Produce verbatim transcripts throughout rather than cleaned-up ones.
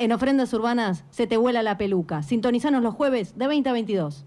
En Ofrendas Urbanas se te vuela la peluca. Sintonizanos los jueves de veinte a veintidós.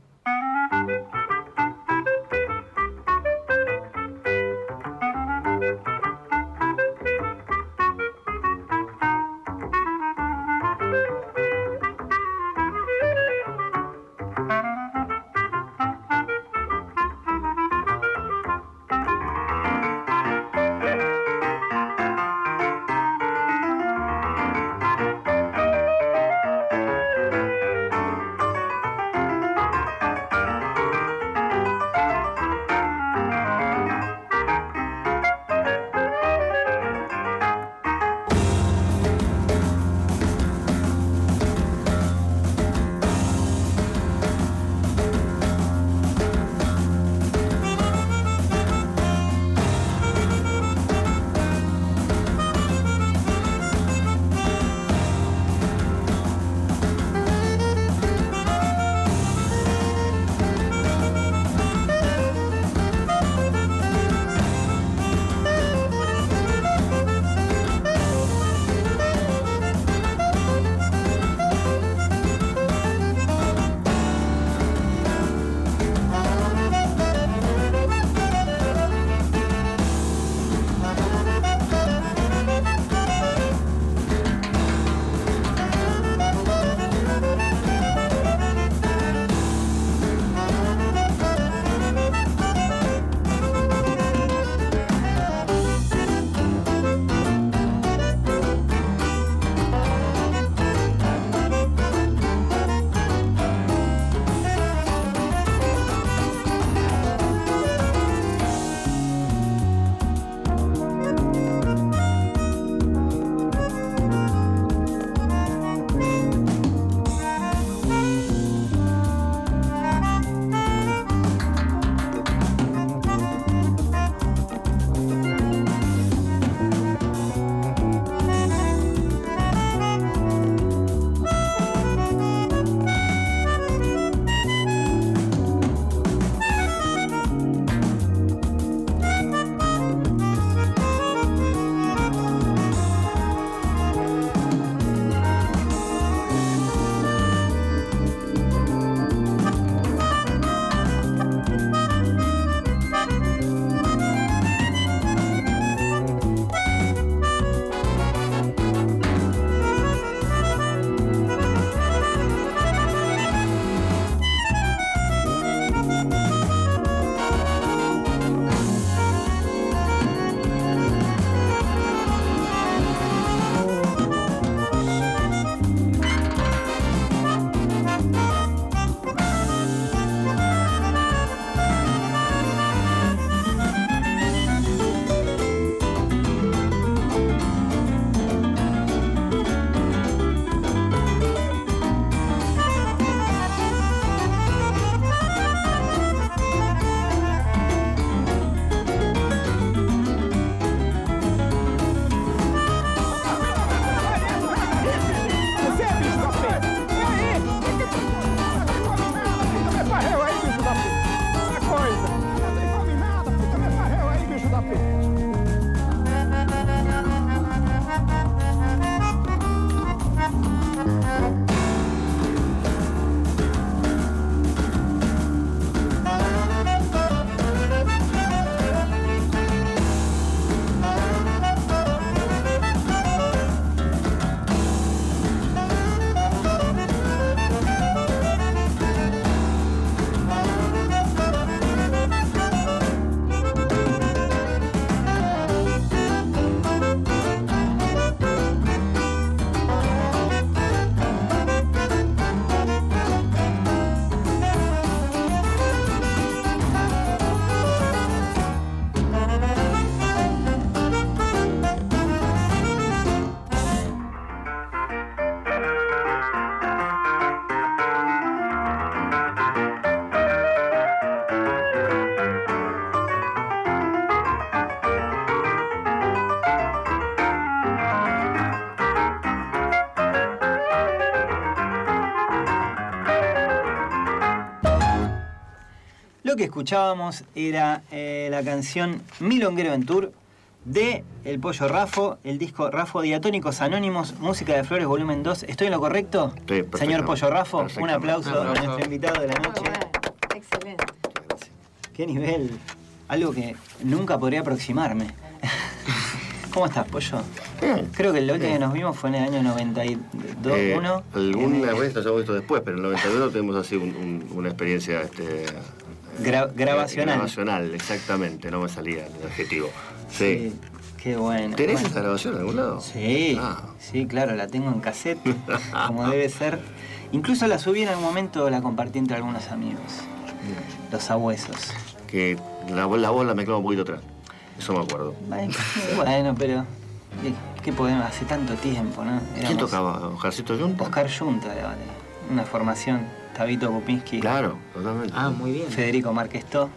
Lo que escuchábamos era eh, la canción Milonguero en Tour de El Pollo Rafo, el disco Rafo Diatónicos Anónimos, Música de Flores, volumen dos. ¿Estoy en lo correcto? Sí, señor Pollo Rafo, un aplauso, Un aplauso a nuestro invitado de la noche. Muy bueno, excelente. Qué nivel, algo que nunca podría aproximarme. ¿Cómo estás, Pollo? Bien. Creo que la última Bien. que nos vimos fue en el año noventa y dos, Eh, uno. alguna vez nos hemos visto después, pero en el noventa y uno tuvimos así un- un- una experiencia este, Gra- grabacional. Grabacional, exactamente, no me salía el adjetivo. Sí. Sí, qué bueno. ¿Tenés Bueno. esa grabación en algún lado? Sí, Ah. sí, claro, la tengo en cassette, como debe ser. Incluso la subí en algún momento, la compartí entre algunos amigos. Los sabuesos. Que la, la voz la mezclaba un poquito atrás. Eso me acuerdo. Bueno, bueno, pero ¿qué, qué podemos? Hace tanto tiempo, ¿no? ¿Quién Éramos tocaba? ¿Ojarcito Junta? Oscar Junta, vale. Una formación. Tabito Kupinski. Claro, totalmente. Ah, muy bien. Federico Marquestó.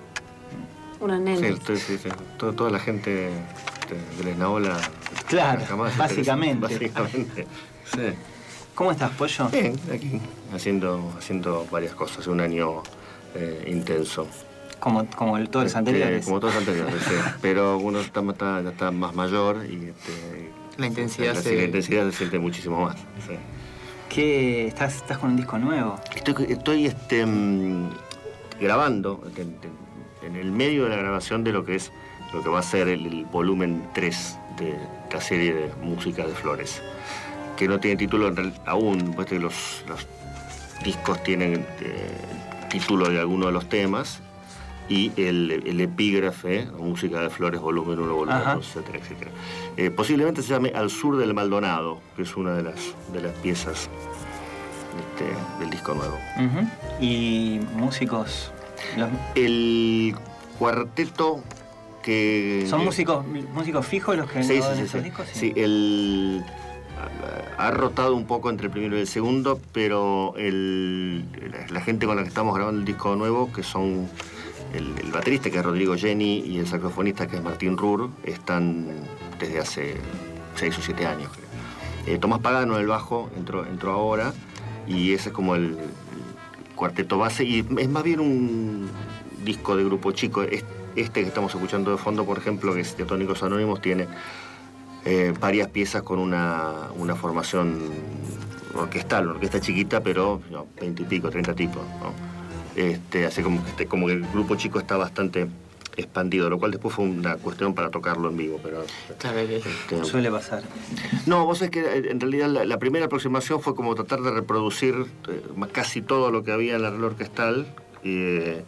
Una Sí, nena. sí, sí, sí. Todo- toda la gente de, de la Esnaola. Claro, jamás se básicamente. interesó. Básicamente. Sí. ¿Cómo estás, Pollo? Bien, aquí, haciendo, haciendo varias cosas. Un año eh, intenso. Como, como el- todos los Este, anteriores. Como todos los anteriores, sí. Pero uno está, está, ya está más mayor y este, La intensidad la, se- la intensidad se siente muchísimo más. Sí. ¿Qué? ¿Estás, ¿Estás con un disco nuevo? Estoy, estoy este, mm, grabando en, en- en el medio de la grabación de lo que es lo que va a ser el, el volumen tres de la serie de música de Flores, que no tiene título en real- aún, puesto que los, los discos tienen eh, título de alguno de los temas y el, el epígrafe, Música de Flores, volumen uno, volumen Ajá. dos, etcétera, etcétera. Eh, posiblemente se llame Al Sur del Maldonado, que es una de las, de las piezas este, del disco nuevo. Ujú. Y músicos. Los, El cuarteto que... ¿Son que- músicos músicos fijos los que Sí, sí, graban sí, esos sí. discos? Sí, el... Ha rotado un poco entre el primero y el segundo, pero el, la gente con la que estamos grabando el disco nuevo, que son el, el baterista, que es Rodrigo Jenny, y el saxofonista, que es Martín Rur, están desde hace seis o siete años, creo. Eh, Tomás Pagano, el bajo, entró, entró ahora, y ese es como el, el cuarteto base, y es más bien un disco de grupo chico. Es- Este que estamos escuchando de fondo, por ejemplo, que es Diatónicos Anónimos, tiene eh, varias piezas con una, una formación orquestal, una orquesta chiquita, pero no, veinte y pico, treinta tipos, ¿no? Este, así como que, este, como que el grupo chico está bastante expandido, lo cual después fue una cuestión para tocarlo en vivo, pero... Claro que este, Suele pasar. no, vos sabés que eh, en realidad la, la primera aproximación fue como tratar de reproducir eh, casi todo lo que había en la arreglo orquestal, eh,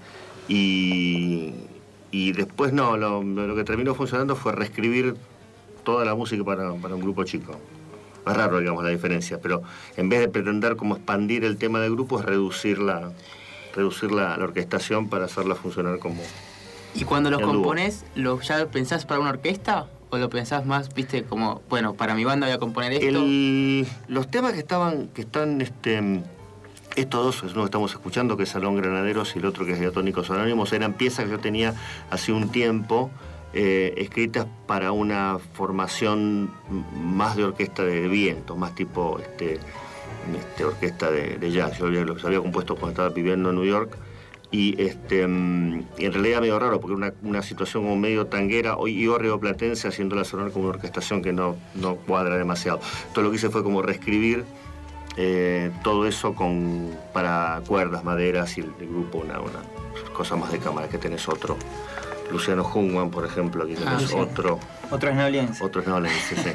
y, y después no, lo, lo que terminó funcionando fue reescribir toda la música para, para un grupo chico. Es raro, digamos, la diferencia, pero en vez de pretender como expandir el tema del grupo, es reducir la, reducir la, la orquestación para hacerla funcionar como... ¿Y cuando los En dúo. componés, lo, ya lo pensás para una orquesta? ¿O lo pensás más, viste, como, bueno, para mi banda voy a componer esto? El- los temas que estaban, que están, este, estos dos, es uno que estamos escuchando, que es Salón Granaderos, y el otro que es Diatónicos Anónimos, eran piezas que yo tenía hace un tiempo eh, escritas para una formación m- más de orquesta de viento, más tipo este, este, orquesta de, de jazz. Yo había- los había compuesto cuando estaba viviendo en New York. Y, este, mm, y en realidad medio raro, porque era una, una situación como medio tanguera y rioplatense, haciéndola sonar como una orquestación que no, no cuadra demasiado. Todo lo que hice fue como reescribir eh, todo eso con, para cuerdas, maderas y el, el grupo, una, una cosa más de cámara, que tenés otro. Luciano Jungmann, por ejemplo, aquí Ah, tenés sí. otro, Otro esnabliense. otro esnaolense, sí.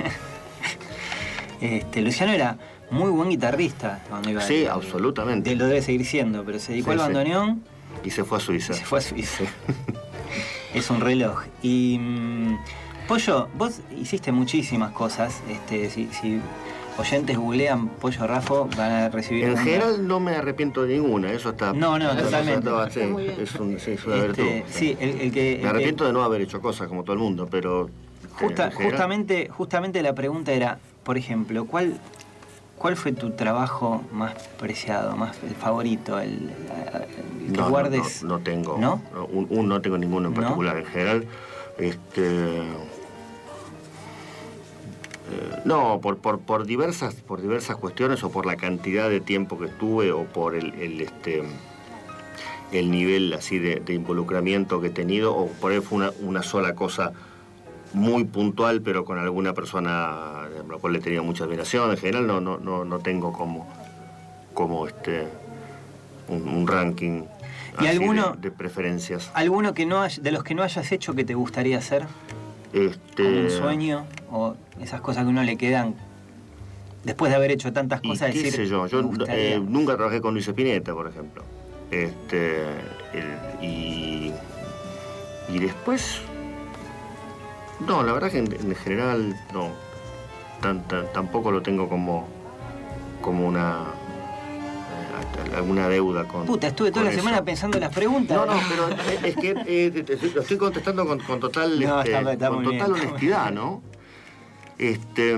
Este, Luciano era muy buen guitarrista cuando iba. Sí, al- absolutamente. Él lo debe seguir siendo, pero se dedicó Sí, al sí. bandoneón Y se fue a y Suiza. se fue a Suiza. Es un reloj. Y mm, Pollo, vos hiciste muchísimas cosas. Este, si, si oyentes googlean Pollo Rafo, van a recibir. En un- general no me arrepiento de ninguna, eso está... No, no, eso totalmente. está- sí, Está muy bien. es, un- sí, es una Este, virtud. sí, el, el que. el Me que- arrepiento de no haber hecho cosas como todo el mundo, pero... Justa- en general, justamente, justamente la pregunta era, por ejemplo, ¿cuál, ¿cuál fue tu trabajo más preciado, más el favorito, el, el que no, no, guardes? No, no tengo. ¿No? no, un, un no tengo ninguno en ¿No? particular. En general, este... eh, no, por, por, por, diversas, por diversas cuestiones, o por la cantidad de tiempo que tuve, o por el, el, este, el nivel así de, de involucramiento que he tenido, o por ahí fue una, una sola cosa muy puntual, pero con alguna persona a la cual le tenía mucha admiración. En general no, no, no, no tengo como, como este, un, un ranking ¿Y alguno, de, de preferencias. ¿Alguno que no hay, de los que no hayas hecho que te gustaría hacer? Este... ¿Como un sueño? ¿O esas cosas que uno le quedan después de haber hecho tantas cosas? ¿Y qué decir, sé yo? Yo gustaría... eh, nunca trabajé con Luis Spinetta, por ejemplo. Este, el, y, y después... No, la verdad que en, en general no. Tan, tan, tampoco lo tengo como, como una... Eh, alguna deuda con... Puta, estuve toda la eso. semana pensando en las preguntas. No, no, pero es que eh, lo estoy contestando con, con total, no, este, está, está con muy total bien, honestidad, ¿no? Este,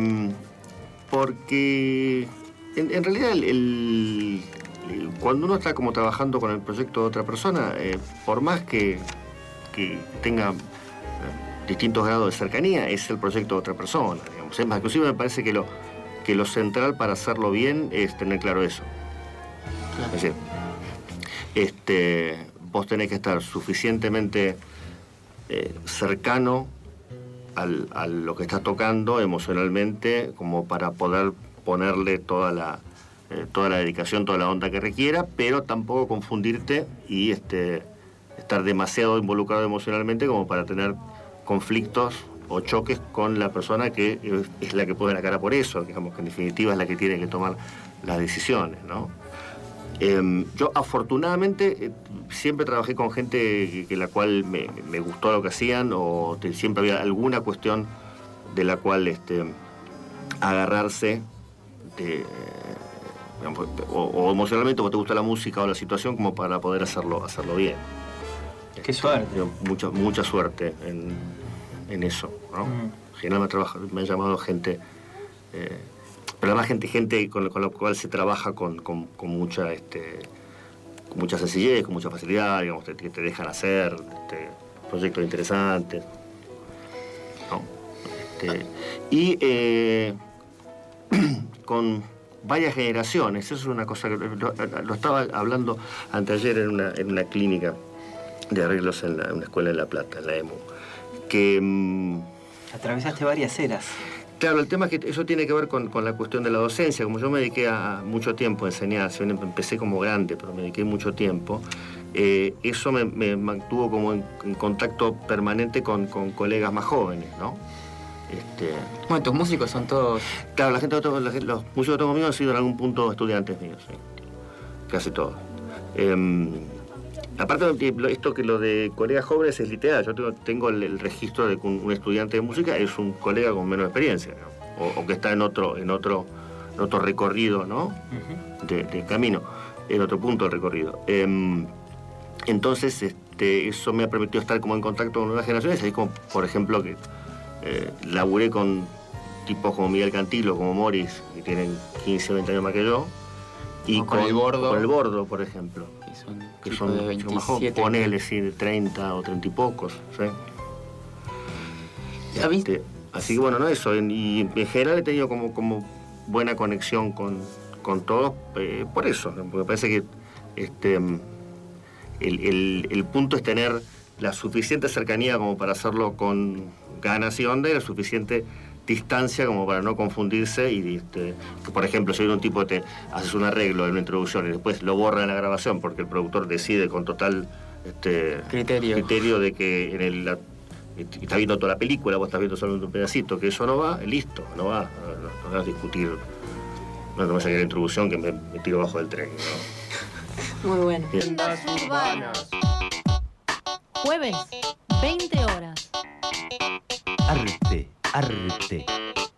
porque en, en realidad el, el, el, cuando uno está como trabajando con el proyecto de otra persona, eh, por más que, que tenga eh, distintos grados de cercanía, es el proyecto de otra persona, digamos. Es más, inclusive me parece que lo, que lo central para hacerlo bien es tener claro eso. Claro. Es decir, este, vos tenés que estar suficientemente eh, cercano al, a lo que estás tocando emocionalmente como para poder ponerle toda la, eh, toda la dedicación, toda la onda que requiera, pero tampoco confundirte y este, estar demasiado involucrado emocionalmente como para tener conflictos o choques con la persona que es, es la que pone la cara por eso, digamos que en definitiva es la que tiene que tomar las decisiones, ¿no? Eh, yo afortunadamente eh, siempre trabajé con gente que, que la cual me, me gustó lo que hacían o te, siempre había alguna cuestión de la cual este, agarrarse de, eh, digamos, o, o emocionalmente o te gusta la música o la situación como para poder hacerlo, hacerlo bien. Qué suerte. Este, mucha, mucha suerte en, en eso, ¿no? Mm. En general me, trabaja, me ha llamado gente... Eh, pero además gente, gente con, con la cual se trabaja con, con, con mucha este, con mucha sencillez, con mucha facilidad, digamos, que te, te dejan hacer este, proyectos interesantes. ¿No? Este, y eh, con varias generaciones, eso es una cosa que lo, lo estaba hablando anteayer en una, en una clínica de arreglos en, la, en una escuela en La Plata, en la E M U, que... Mm, atravesaste varias eras. Claro, el tema es que eso tiene que ver con, con la cuestión de la docencia. Como yo me dediqué a mucho tiempo a enseñar, si bien empecé como grande, pero me dediqué mucho tiempo, eh, eso me, me mantuvo como en, en contacto permanente con, con colegas más jóvenes, ¿no? Este... Bueno, tus músicos son todos... Claro, la gente, la gente, los músicos que tengo conmigo han sido en algún punto estudiantes míos, ¿sí? Casi todos. Eh, aparte, esto que lo de colegas jóvenes es literal. Yo tengo, tengo el, el registro de que un, un estudiante de música es un colega con menos experiencia, ¿no? o, o que está en otro, en otro, en otro recorrido, ¿no? Uh-huh. de, de camino, en otro punto del recorrido. Eh, entonces, este, eso me ha permitido estar como en contacto con nuevas generaciones, así como, por ejemplo, que eh, laburé con tipos como Miguel Cantilo, como Morris, que tienen quince, veinte años más que yo, y con, con el Bordo, con el Bordo, por ejemplo. Son que son de veintisiete, ponele, sí, de treinta o treinta y pocos, ¿sí? Este, así que bueno, no eso, y en general he tenido como, como buena conexión con, con todos, eh, por eso, ¿no? Porque me parece que este, el, el, el punto es tener la suficiente cercanía como para hacerlo con ganas y onda y la suficiente distancia como para no confundirse y este, que por ejemplo si hay un tipo que te haces un arreglo en una introducción y después lo borra en la grabación porque el productor decide con total este, criterio. criterio de que en el la, está viendo toda la película, vos estás viendo solo un pedacito, que eso no va, listo, no va, no, no vas a discutir, no te vas a sacar la introducción que me, me tiro bajo del tren, ¿no? Muy bueno. Bien. Jueves, veinte horas. Arte, arte.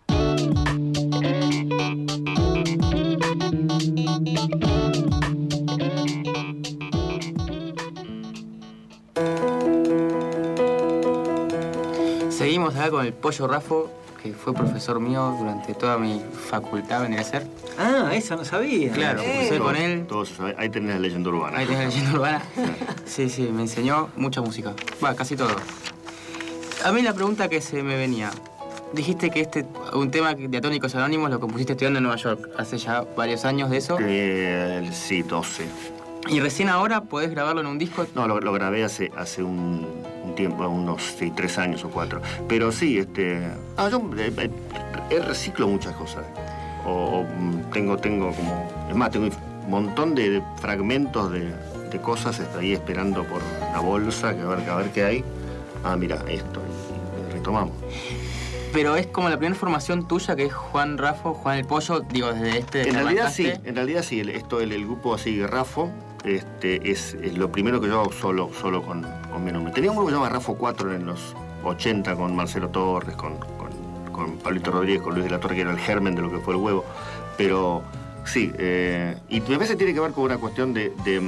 Seguimos acá con el Pollo Rafo, que fue profesor mío durante toda mi facultad, vendría a ser. Ah, eso no sabía. Claro, Eh. empecé con él. Todos, ahí tenés la leyenda urbana. Ahí tenés la leyenda urbana. Sí, sí, me enseñó mucha música. Va, casi todo. A mí la pregunta que se me venía. Dijiste que este, un tema de Atónicos Anónimos lo compusiste estudiando en Nueva York. Hace ya varios años de eso. Eh, sí, doce. ¿Y recién ahora podés grabarlo en un disco? No, lo, lo grabé hace, hace un, un tiempo, unos sí, tres años o cuatro. Pero sí, este, ah, yo eh, eh, reciclo muchas cosas. O, o tengo, tengo como, es más, tengo un montón de fragmentos de, de cosas está ahí esperando por la bolsa, que a ver, a ver qué hay. Ah, mira, esto, y, y retomamos. Pero es como la primera formación tuya, que es Juan Rafo, Juan el Pollo, digo, desde este... En realidad arrancaste. sí, en realidad sí, el, esto, el, el grupo así, Rafo, este, es, es lo primero que yo hago solo, solo con, con mi nombre. Tenía un grupo que se llama Rafo cuatro en los ochenta, con Marcelo Torres, con, con, con Pablito Rodríguez, con Luis de la Torre, que era el germen de lo que fue el huevo. Pero sí, eh, y me parece que tiene que ver con una cuestión de, de,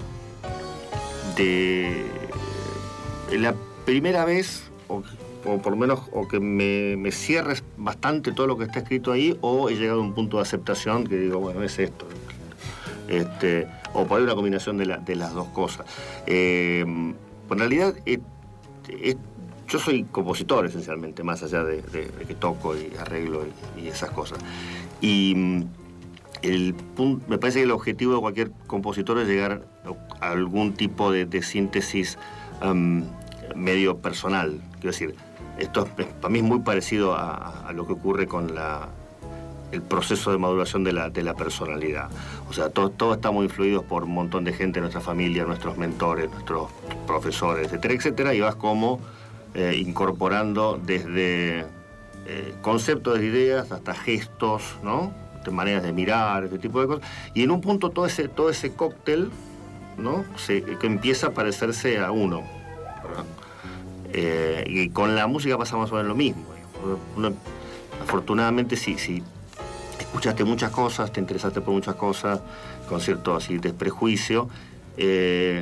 de, de la primera vez, o, o por lo menos, o que me, me cierres bastante todo lo que está escrito ahí, o he llegado a un punto de aceptación que digo, bueno, es esto. Este, o por ahí una combinación de, la, de las dos cosas. Eh, en realidad, eh, eh, yo soy compositor esencialmente, más allá de, de, de que toco y arreglo y, y esas cosas. Y el punto, me parece que el objetivo de cualquier compositor es llegar a algún tipo de, de síntesis um, medio personal. Quiero decir, esto es, para mí es muy parecido a, a lo que ocurre con la, el proceso de maduración de la, de la personalidad. O sea, todo, todo estamos influidos por un montón de gente, nuestra familia, nuestros mentores, nuestros profesores, etcétera, etcétera, y vas como eh, incorporando desde eh, conceptos de ideas hasta gestos, ¿no? De maneras de mirar, este tipo de cosas. Y en un punto todo ese, todo ese cóctel, ¿no? Se, que empieza a parecerse a uno. Eh, y con la música pasa más o menos lo mismo. Uno, afortunadamente, si, si escuchaste muchas cosas, te interesaste por muchas cosas, con cierto así desprejuicio, eh,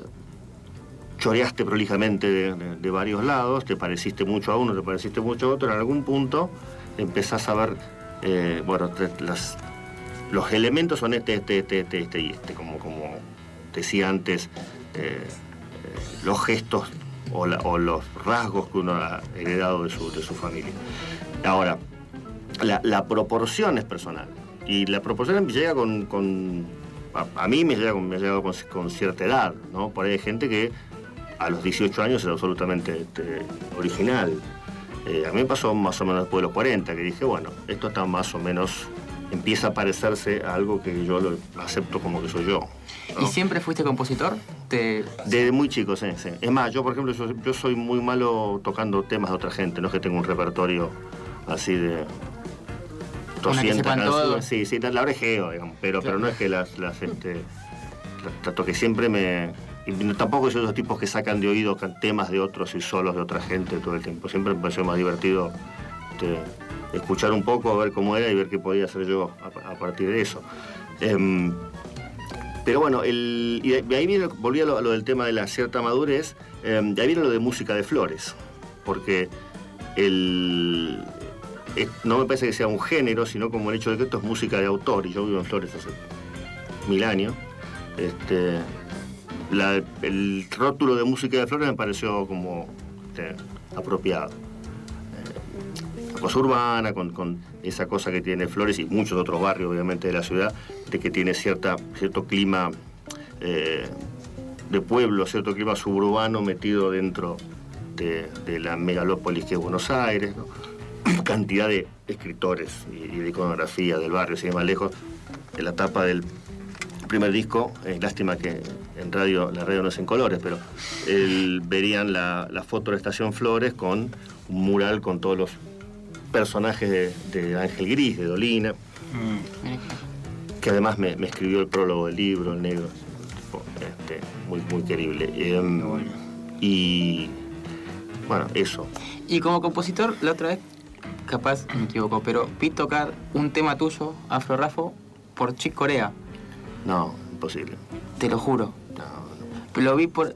choreaste prolijamente de, de, de varios lados, te pareciste mucho a uno, te pareciste mucho a otro, en algún punto empezás a ver, eh, bueno, las, los elementos son este, este, este, este, este y este, como, como decía antes, eh, eh, los gestos o, la, o los rasgos que uno ha heredado de su, de su familia. Ahora, la, la proporción es personal, y la proporción llega con... con a, a mí me llega, me llega con, con cierta edad, ¿no? Por ahí hay gente que a los dieciocho años es absolutamente este, original. Eh, a mí me pasó más o menos después de los cuarenta, que dije, bueno, esto está más o menos, empieza a parecerse a algo que yo lo acepto como que soy yo, ¿no? ¿Y siempre fuiste compositor? Te... Desde muy chico, sí, sí. Es más, yo, por ejemplo, yo, yo soy muy malo tocando temas de otra gente, no es que tengo un repertorio así de doscientas canciones. Sí, sí, la orejeo, digamos, pero, claro. Pero no es que las, las, este, las toque, siempre me... Y tampoco soy de esos tipos que sacan de oído temas de otros y solos de otra gente todo el tiempo. Siempre me pareció más divertido este, escuchar un poco, ver cómo era y ver qué podía hacer yo a, a partir de eso. Eh, pero bueno, el, y de ahí viene, volví a lo, a lo del tema de la cierta madurez, eh, de ahí viene lo de música de flores, porque el, eh, no me parece que sea un género, sino como el hecho de que esto es música de autor, y yo vivo en Flores hace mil años. Este, La, el rótulo de música de flores me pareció como este, apropiado. Eh, cosa urbana, con, con esa cosa que tiene Flores y muchos otros barrios, obviamente, de la ciudad, de que tiene cierta, cierto clima eh, de pueblo, cierto clima suburbano metido dentro de, de la megalópolis que es Buenos Aires, ¿no? Cantidad de escritores y, y de iconografía del barrio, sin ir más lejos, de la tapa del primer disco, eh, lástima que en radio, la radio no es en colores, pero el, verían la, la foto de Estación Flores con un mural con todos los personajes de, de Ángel Gris, de Dolina, mm. que además me, me escribió el prólogo del libro, el negro, tipo, este, muy, muy querible. Eh, bueno. Y bueno, eso. Y como compositor, la otra vez, capaz me equivoco, pero vi tocar un tema tuyo, Afro Rafo, por Chick Corea. No, imposible. Te lo juro. No, no. Lo vi por...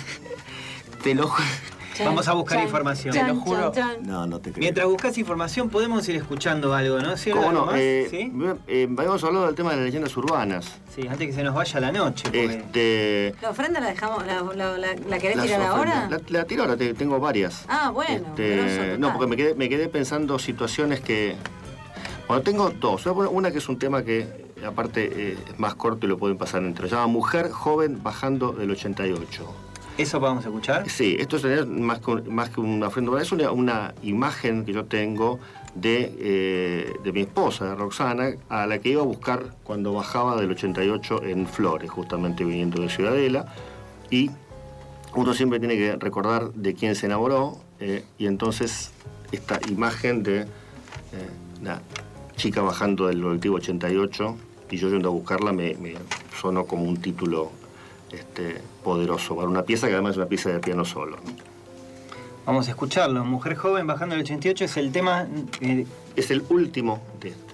Te lo juro. Vamos a buscar chan, información. Chan, te lo juro. Chan, chan. No, no te creo. Mientras buscas información, podemos ir escuchando algo, ¿no? ¿Sí? ¿Cómo ¿Algo no? más? Eh, ¿Sí? eh, habíamos hablado del tema de las leyendas urbanas. Sí, antes que se nos vaya la noche. Porque... Este... ¿La ofrenda la dejamos, la, la, la, la querés las tirar ahora? ofrendas. La, la tiro ahora, te, tengo varias. Ah, bueno. Este, grosso total. no, porque me quedé, me quedé pensando situaciones que... Bueno, tengo dos. Una que es un tema que, aparte, eh, es más corto y lo pueden pasar entre. Se llama Mujer Joven Bajando del ochenta y ocho. ¿Eso vamos a escuchar? Sí, esto es más que, más que una ofrenda, es una, una imagen que yo tengo de, eh, de mi esposa, de Roxana, a la que iba a buscar cuando bajaba del ochenta y ocho en Flores, justamente viniendo de Ciudadela, y uno siempre tiene que recordar de quién se enamoró, eh, y entonces esta imagen de eh, la chica bajando del colectivo ochenta y ocho y yo yendo a buscarla me, me sonó como un título este, poderoso para una pieza que además es una pieza de piano solo, ¿no? Vamos a escucharlo. Mujer joven bajando del ochenta y ocho es el tema... Eh... Es el último de este.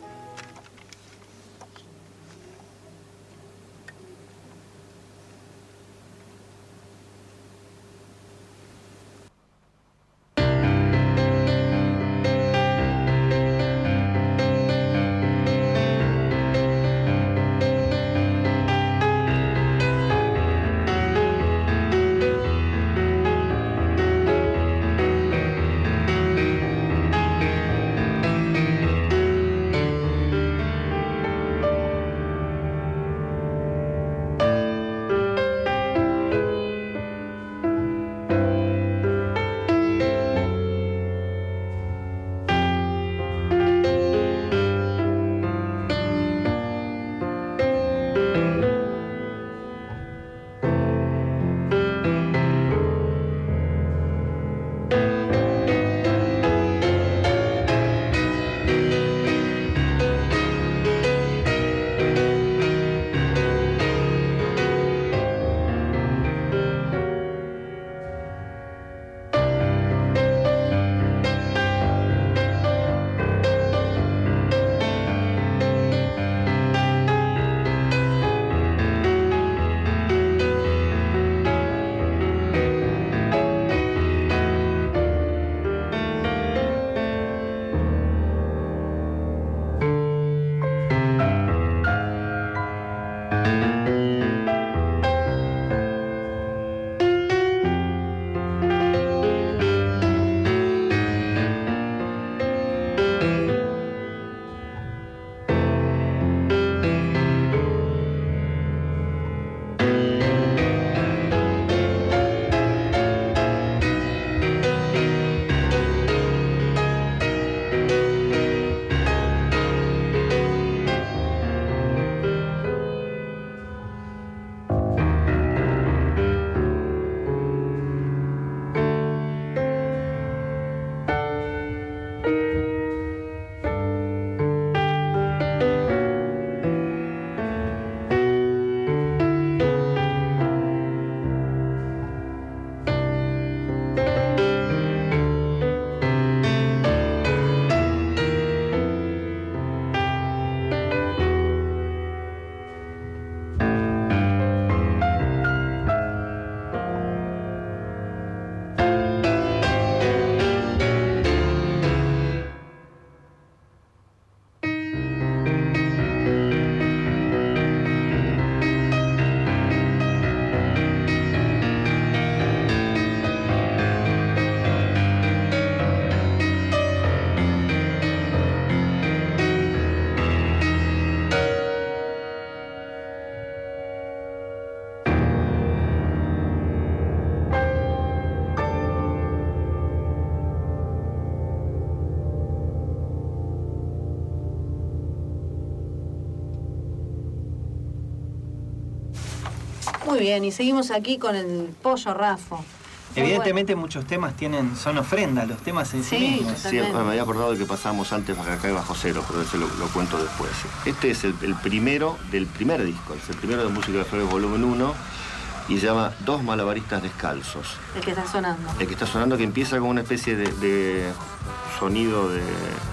Muy bien, y seguimos aquí con el Pollo Raffo. Muy Evidentemente bueno. Muchos temas tienen, son ofrendas, los temas en sí, Sí, mismos. Sí, me había acordado de que pasábamos antes acá y bajo cero, pero ese lo, lo cuento después. Este es el, el primero del primer disco, es el primero de Música de Flores volumen uno, y se llama Dos malabaristas descalzos. El que está sonando. El que está sonando, que empieza con una especie de, de sonido de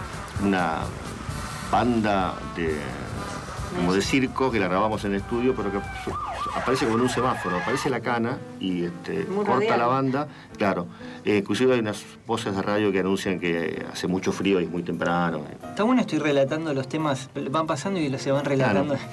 una banda de, como de circo, que la grabamos en el estudio, pero que aparece como en un semáforo, aparece la cana y este, corta radial. la banda, claro. Eh, inclusive hay unas voces de radio que anuncian que hace mucho frío y es muy temprano. Está bueno, estoy relatando los temas, van pasando y se van relatando. Claro.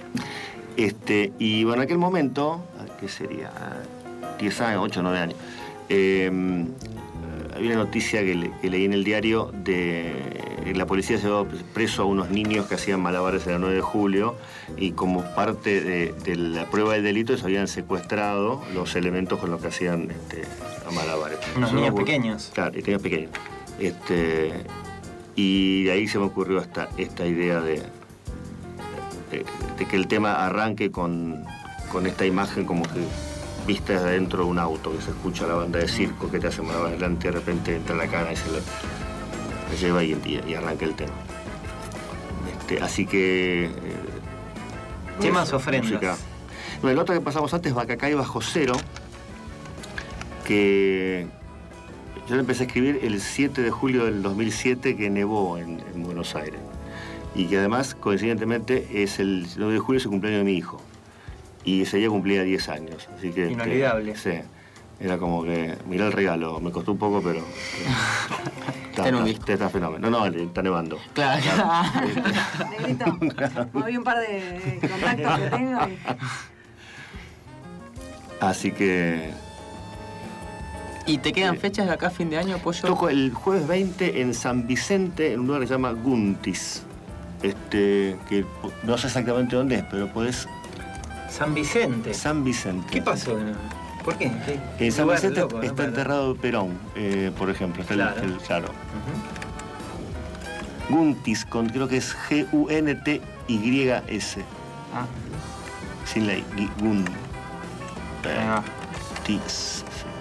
Este, y bueno, en aquel momento, ¿qué sería? diez años, ocho, nueve años. Eh, había una noticia que, le, que leí en el diario de eh, la policía llevó preso a unos niños que hacían malabares el nueve de julio y como parte de, de la prueba del delito se habían secuestrado los elementos con los que hacían este, malabares. Unos Eso niños me ocurrió- pequeños. Claro, niños pequeños. Este, y de ahí se me ocurrió esta, esta idea de, de, de que el tema arranque con, con esta imagen como que vista desde dentro de un auto, que se escucha la banda de circo que te hace malabar adelante, de repente entra la cana y se le, le lleva y, y, y arranca el tema. Este, así que... Eh, Temas eso, ofrendas. música. Bueno, el otro que pasamos antes, Bacacay Bajo Cero, que yo lo empecé a escribir el siete de julio del dos mil siete, que nevó en, en Buenos Aires. Y que además, coincidentemente, es el nueve de julio es el cumpleaños de mi hijo. Y ese día cumplía diez años. Así que, Inolvidable. Este, sí. Era como que, mirá el regalo, me costó un poco, pero... Está en un disco. está, está fenómeno. No, no, está nevando. Claro. Negrito, moví un par de contactos que tengo y... Así que... ¿Y te quedan fechas de acá a fin de año, Pollo? Toco el jueves veinte en San Vicente, en un lugar que se llama Guntis. Este, que no sé exactamente dónde es, pero podés... San Vicente. San Vicente. ¿Qué pasó? ¿Por qué? ¿Qué? En San Lugar Vicente loco, ¿no? está enterrado Perón, eh, por ejemplo. Está el- Claro. el- claro. Ujú. Guntis, con, creo que es G U N T Y S. Ah, Sin la I. Gui- Gun. ahí va. Tis.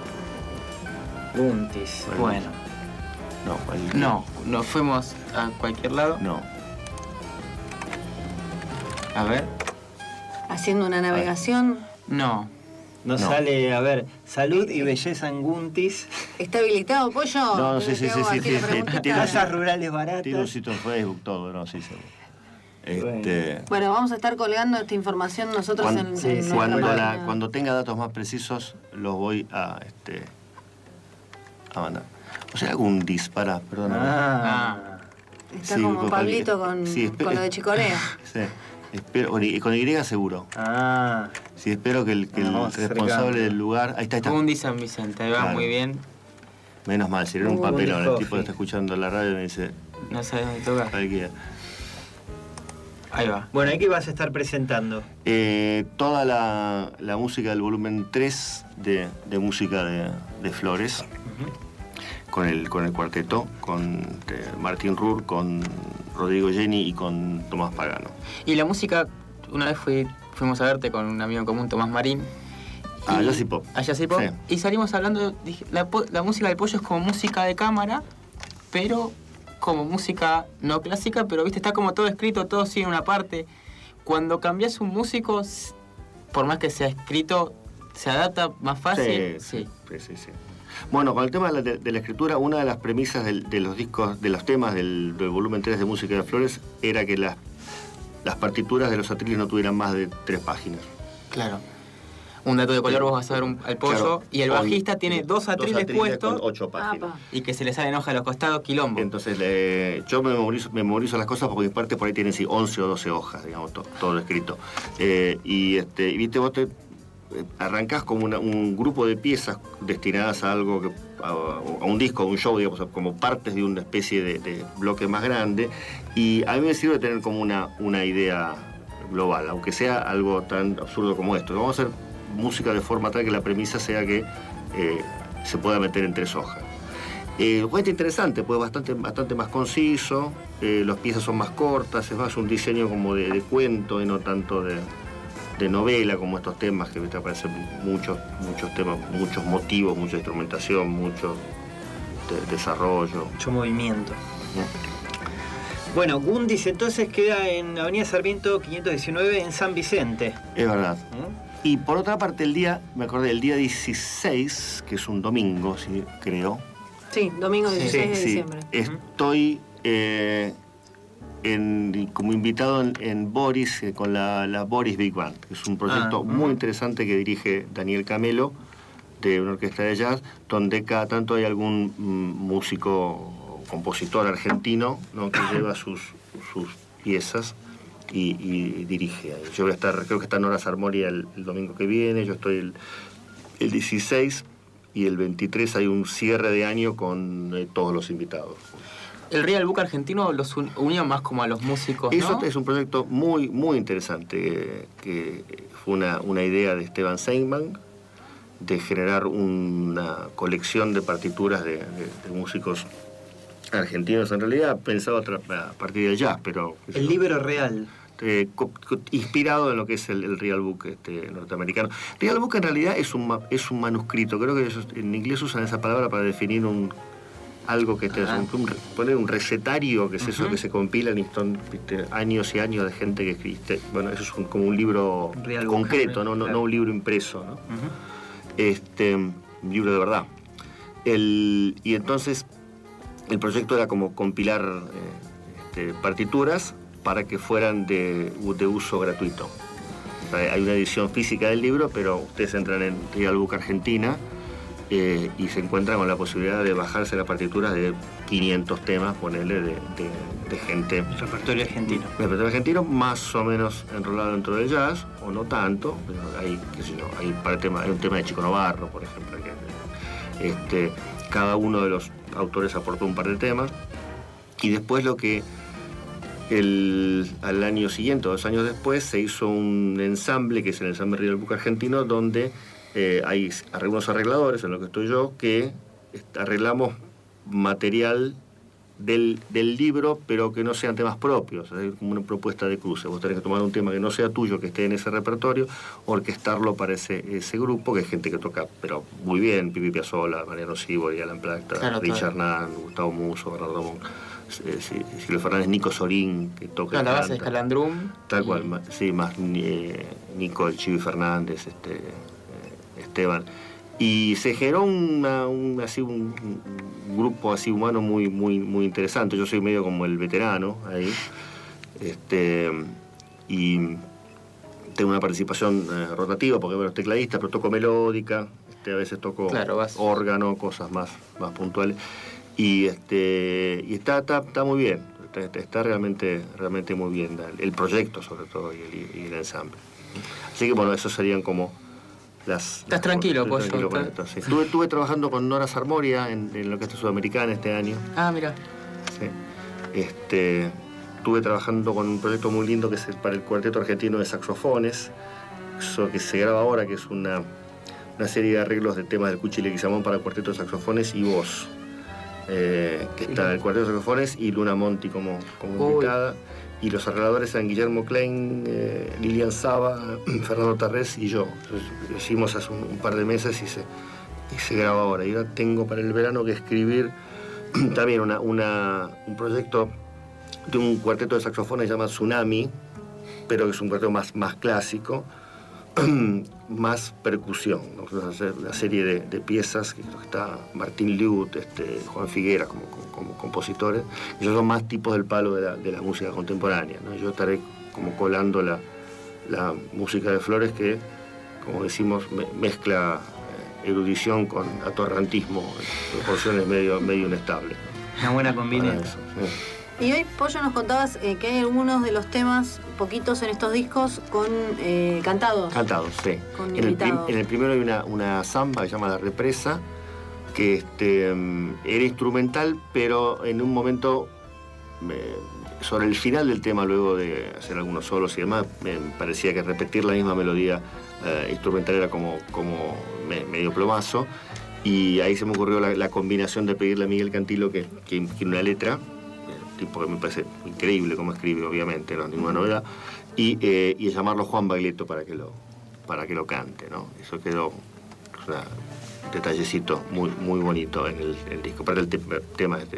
Guntis. Bueno. Bueno. No, el- No, nos fuimos a cualquier lado. No. A ver. Haciendo una navegación. No. Nos No. sale, a ver, salud y belleza en Guntis. ¿Está habilitado, Pollo? No, no, sí, Te sí, hago sí, aquí sí, la sí, preguntita. tiene- Casas rurales baratas. Tiene un sitio en Facebook, todo, no, sí, seguro. Este, Bueno, vamos a estar colgando esta información nosotros cuando, en, sí, en sí, nuestra cuando, la- página. cuando tenga datos más precisos, los voy a, este, a mandar. O sea, Gundis, pará, perdóname. Ah. Está sí, como con- Pablito con, sí, espe- con lo de Chicorea. Sí, espero, con Y con Y seguro. Ah. Sí, espero que el, que Ah, el vamos responsable acercando. del lugar... Ahí está, ahí está. Gundi San Vicente, ahí va Claro. muy bien. Menos mal, si era un Uh, papelón, el Gundis tipo que está Coffee. escuchando la radio y me dice, No sabes dónde toca. cualquiera. Ahí va. Bueno, ¿y qué vas a estar presentando? Eh, toda la, la música del volumen tres de, de música de, de Flores, con, el, con el cuarteto, con eh, Martín Rur, con Rodrigo Jenny y con Tomás Pagano. Y la música, una vez fui, fuimos a verte con un amigo en común, Tomás Marín. Ah, y- Jazz y Pop. A Jazz y Pop. Sí. Y salimos hablando, dije, la, po- la música del Pollo es como música de cámara, pero como música no clásica, pero viste, está como todo escrito, todo sigue una parte. Cuando cambias un músico, s- por más que sea escrito, se adapta más fácil. Sí, sí, sí, sí. Bueno, con el tema de la, de- de la escritura, una de las premisas del- de los discos, de los temas del, del volumen tres de música de Flores era que las, las partituras de los atriles no tuvieran más de tres páginas. Claro. Un dato de color, vos vas a ver un- al Pollo, Claro, y el con- bajista tiene dos atriles, puestos con ocho páginas. Apa. y que se le salen hojas a los costados, quilombo. Entonces, eh, yo me memorizo, me memorizo las cosas porque en parte por ahí tienen sí, once o doce hojas, digamos, to- todo lo escrito. Eh, y, este, y viste, vos te eh, arrancás como una- un grupo de piezas destinadas a algo, que, a, a un disco, a un show, digamos, como partes de una especie de, de bloque más grande. Y a mí me sirve tener como una, una idea global, aunque sea algo tan absurdo como esto. Vamos a hacer música de forma tal que la premisa sea que eh, se pueda meter en tres hojas. Eh, el juego es interesante, pues bastante, bastante más conciso, eh, las piezas son más cortas, es más un diseño como de, de cuento y no tanto de, de novela como estos temas que te aparecen muchos, muchos temas, muchos motivos, mucha instrumentación, mucho de- desarrollo. Mucho movimiento. Bueno, Gundis entonces queda en Avenida Sarmiento quinientos diecinueve en San Vicente. Es verdad. ¿Mm? Y por otra parte, el día, me acordé, el día dieciséis, que es un domingo, sí, creo. Sí, domingo dieciséis de Sí, diciembre. estoy eh, en- como invitado en, en Boris, eh, con la, la Boris Big Band, que es un proyecto Ah, muy ujú. interesante que dirige Daniel Camelo, de una orquesta de jazz, donde cada tanto hay algún mm, músico o compositor argentino, ¿no?, que lleva sus, sus piezas y, y dirige. ahí. Yo voy a estar, creo que está Nora Sarmoria el, el domingo que viene, yo estoy el, el dieciséis y el veintitrés hay un cierre de año con eh, todos los invitados. El Real Book argentino los un, unió más como a los músicos, ¿no? Eso es un proyecto muy, muy interesante, eh, que fue una, una idea de Esteban Seinman, de generar una colección de partituras de, de, de músicos argentinos, en realidad pensado a, a partir del jazz, pero... El libro real. Eh, co, co, inspirado en lo que es el, el Real Book este, norteamericano. Real Book en realidad es un, es un manuscrito, creo que ellos, en inglés usan esa palabra para definir un algo que te uh -huh. un, un, poner un recetario, que es uh -huh. eso que se compilan y son ¿viste? años y años de gente que escribiste. Bueno, eso es un, como un libro Real concreto, Book, ¿no? No, claro. no un libro impreso, ¿no? Uh -huh. Este, un libro de verdad. El, y entonces el proyecto era como compilar eh, este, partituras para que fueran de, de uso gratuito. O sea, hay una edición física del libro, pero ustedes entran en Real Book Argentina eh, y se encuentran con la posibilidad de bajarse las partituras de quinientos temas, ponerle de, de, de gente... Repertorio argentino. Repertorio argentino, más o menos enrolado dentro del jazz, o no tanto, pero hay, qué sé yo, hay, para tema, hay un tema de Chico Novarro, por ejemplo, que este, cada uno de los autores aportó un par de temas, y después lo que El, al año siguiente, dos años después, se hizo un ensamble, que es el ensamble Real Book Argentino, donde eh, hay algunos arregladores, en lo que estoy yo, que arreglamos material del, del libro, pero que no sean temas propios, es decir, como una propuesta de cruce. Vos tenés que tomar un tema que no sea tuyo, que esté en ese repertorio, orquestarlo para ese, ese grupo, que es gente que toca, pero muy bien, Pipi Piazzolla, Mariano Sibori, Alan Plata, claro, Richard Nahn, Gustavo Musso, Bernardo Monk. Eh, sí, Silvio Fernández, Nico Sorín, que toca. No, la base es Calandrum. Tal y... cual, más, sí, más eh, Nico, el Chivi Fernández, este, eh, Esteban. Y se generó una, un, así, un, un grupo así humano muy, muy, muy interesante. Yo soy medio como el veterano ahí. Este, y tengo una participación eh, rotativa, porque bueno, tecladista, pero toco melódica, este, a veces toco claro, vas... órgano, cosas más, más puntuales. Y este y está, está, está muy bien, está, está realmente, realmente muy bien el proyecto sobre todo y el, y el ensamble. Así que bueno, esos serían como las... Estás tranquilo, Pollo. Tranquilo con esto, sí. Estuve, estuve trabajando con Nora Sarmoria en, en la Orquesta Sudamericana este año. Ah, mira. Sí. Este, estuve trabajando con un proyecto muy lindo que es el, para el Cuarteto Argentino de Saxofones, eso que se graba ahora, que es una, una serie de arreglos de temas del Cuchi Leguizamón para el Cuarteto de Saxofones y voz. Eh, que está el Cuarteto de Saxofones y Luna Monti como, como invitada, y los arregladores eran Guillermo Klein, eh, Lilian Saba, Fernando Tarrés y yo. Entonces, lo hicimos hace un, un par de meses y se, y se graba ahora. Y ahora tengo para el verano que escribir también una, una, un proyecto de un cuarteto de saxofones llamado Tsunami, pero que es un cuarteto más, más clásico, más percusión, ¿no? Una serie de, de piezas que está Martín Liut, este, Juan Figuera como, como, como compositores, y ellos son más tipos del palo de la, de la música contemporánea, ¿no? Yo estaré como colando la, la música de Flores que, como decimos, me, mezcla erudición con atorrantismo en proporciones medio, medio inestables, ¿no? Una buena combinación. Y hoy, Pollo, nos contabas eh, que hay algunos de los temas, poquitos en estos discos, con eh, cantados. Cantados, sí. Con en, el prim, invitados. en el primero hay una, una samba que se llama La Represa, que este, era instrumental, pero en un momento, eh, sobre el final del tema, luego de hacer algunos solos y demás, me parecía que repetir la misma melodía eh, instrumental era como, como me, medio plomazo, y ahí se me ocurrió la, la combinación de pedirle a Miguel Cantilo que, que, que una letra, tipo que me parece increíble como escribe, obviamente, no es ninguna novedad, y, eh, y llamarlo Juan Baglietto para que lo, para que lo cante, ¿no? Eso quedó un detallecito muy, muy bonito en el, el disco. Para el te tema de, de,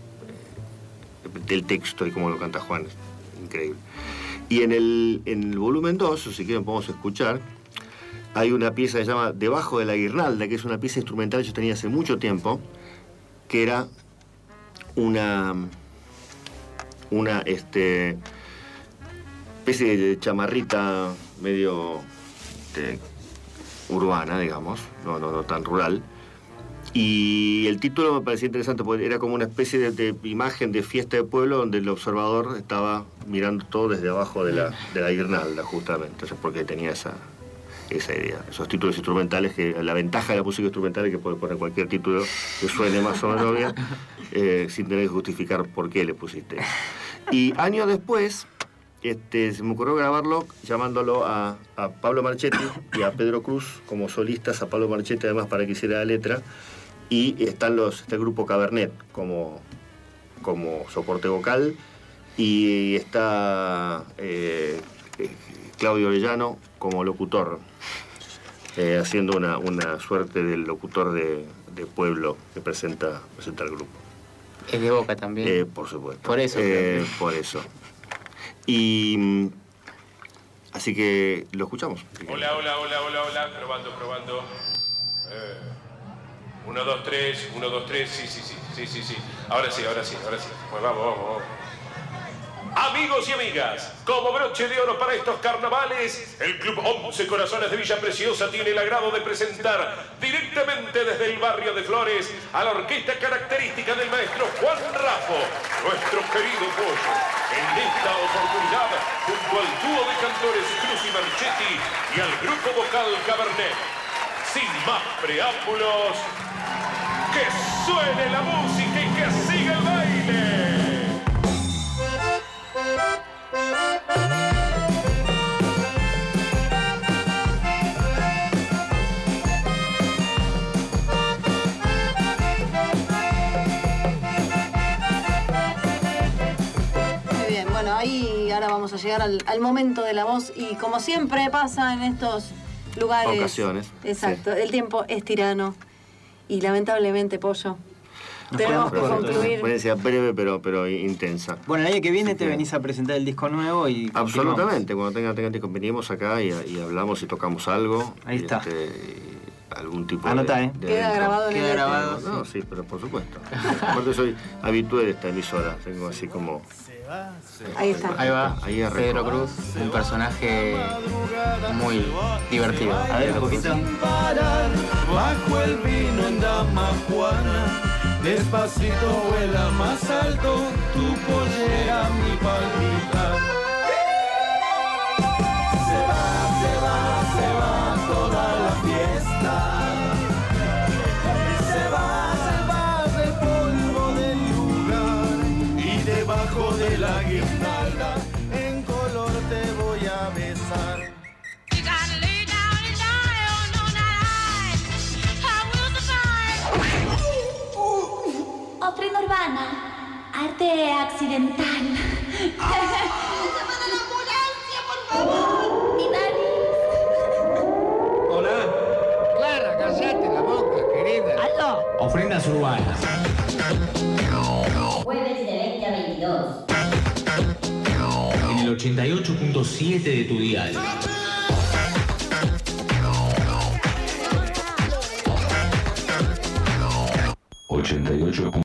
del texto y cómo lo canta Juan, es increíble. Y en el, en el volumen dos, o si quieren podemos escuchar, hay una pieza que se llama Debajo de la Guirnalda, que es una pieza instrumental que yo tenía hace mucho tiempo, que era una... una este, especie de chamarrita medio este, urbana, digamos, no, no, no tan rural. Y el título me parecía interesante porque era como una especie de, de imagen de fiesta de pueblo donde el observador estaba mirando todo desde abajo de la, de la guirnalda, justamente. Entonces, porque tenía esa, esa idea. Esos títulos instrumentales, que la ventaja de la música instrumental es que puedes poner cualquier título que suene más o menos bien, eh, sin tener que justificar por qué le pusiste eso. Y años después, este, se me ocurrió grabarlo llamándolo a, a Pablo Marchetti y a Pedro Cruz como solistas, a Pablo Marchetti además para que hiciera la letra, y están los, está el grupo Cabernet como, como soporte vocal, y está eh, Claudio Orellano como locutor, eh, haciendo una, una suerte del locutor de, de pueblo que presenta, presenta el grupo. Es de Boca también. Eh, por supuesto. Por eso. Eh, por eso. Y así que lo escuchamos. Hola, hola, hola, hola, hola. Probando, probando. Eh, uno, dos, tres. Uno, dos, tres. Sí, sí, sí. Sí, sí, sí. Ahora sí, ahora sí, ahora sí. Pues vamos, vamos, vamos. Amigos y amigas, como broche de oro para estos carnavales, el Club Once Corazones de Villa Preciosa tiene el agrado de presentar directamente desde el barrio de Flores a la orquesta característica del maestro Juan Raffo, nuestro querido Pollo. En esta oportunidad, junto al dúo de cantores Cruz y Marchetti y al grupo vocal Cabernet. Sin más preámbulos, que suene la música y que siga el baile. Muy bien, bueno, ahí ahora vamos a llegar al, al momento de la voz y como siempre pasa en estos lugares... Ocasiones. Exacto, Sí. el tiempo es tirano y lamentablemente, Pollo, tenemos que Pero, concluir. Puede ser breve pero, pero intensa. Bueno, el año que viene Así te que- venís a presentar el disco nuevo y... Absolutamente, cuando tengan tengan disco venimos acá y, y hablamos y tocamos algo. Ahí y, está. este, y algún tipo Anotá, de, ¿eh? de Queda evento. grabado en Queda el grabado. No, sí, pero por supuesto. Aparte soy habitué de esta emisora, tengo así como... Ahí está. Ahí va, Ahí arrancó. Pedro Cruz, un personaje muy divertido. A ver, un poquito. Parar bajo el vino en Dama Juana, despacito vuela más alto tu pollera mi palpita. Se va, se va, se va toda la fiesta. Se va, se va del polvo del lugar y debajo de la guirnalda en color te voy a besar. Ofrenda urbana, arte accidental. ¡Llaman a la ambulancia, por favor! ¡Mi nariz! Hola. Clara, callate la boca, querida. ¡Aló! Ofrendas urbanas. Jueves de veinte a veintidós. En el ochenta y ocho punto siete de tu dial. ochenta y ocho